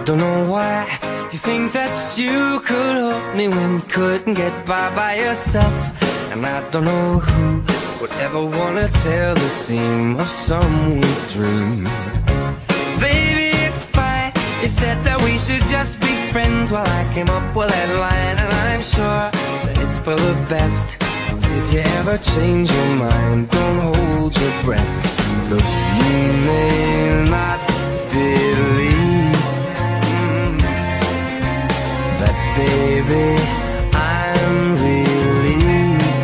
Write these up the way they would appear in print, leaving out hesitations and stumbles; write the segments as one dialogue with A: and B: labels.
A: don't know why you think that you could help me when you couldn't get by yourself. And I don't know who would ever wanna tell the seam of someone's dream. Baby, it's fine. You said that we should just be friends. Well, I came up with that line, and I'm sure that it's for the best. If you ever change your mind, don't hold your breath. Look, you may not believe that, baby, I'm relieved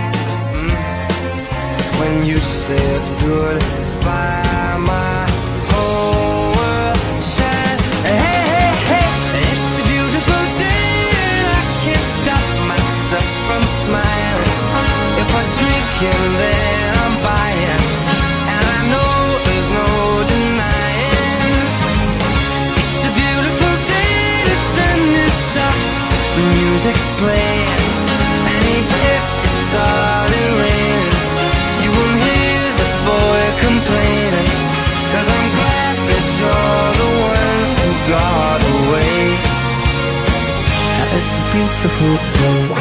A: when you said goodbye. My whole world shined. Hey, hey, hey, it's a beautiful day, and I can't stop myself from smiling. If I drink and then I'm buying, and I know there's no denying. It's a beautiful day, the sun is up, the music's playing, and even if it started raining, you won't hear this boy complaining, 'cause I'm glad that you're the one who got away. It's a beautiful day.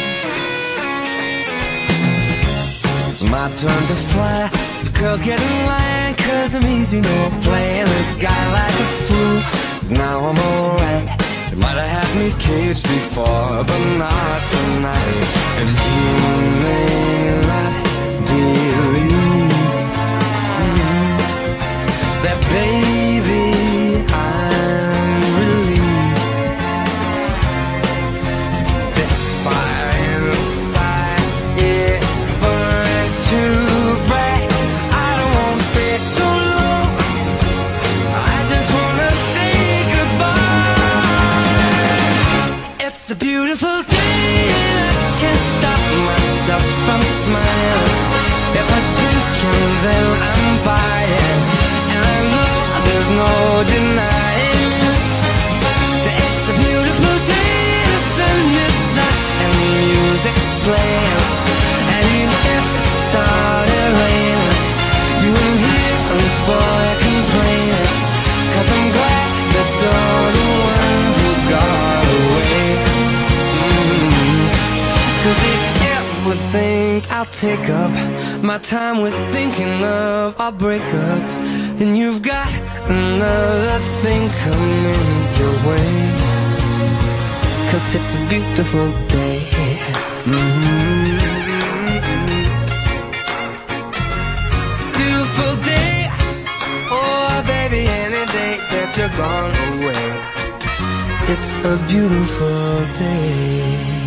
A: It's my turn to fly, so girls get in line, 'cause I'm easy, no playing this guy like a fool. Now I'm alright. You might have had me caged before, but not tonight. And you may not believe that, baby, I'm relieved. This fire inside, it burns too bright. I don't wanna stay so long, I just wanna say goodbye. It's a beautiful day, and I can't stop myself from smiling. If I drink and then I'm buying, and I know there's no denying that it's a beautiful day, the sun is up and the music's playing, and even if it started raining, you won't hear this boy complaining, 'cause I'm glad that you're the one who got away. 'Cause if you ever think I'll take up my time with thinking of our breakup, then you've got another thing coming your way. 'Cause it's a beautiful day. Beautiful day. Oh, baby, any day that you're gone away, it's a beautiful day.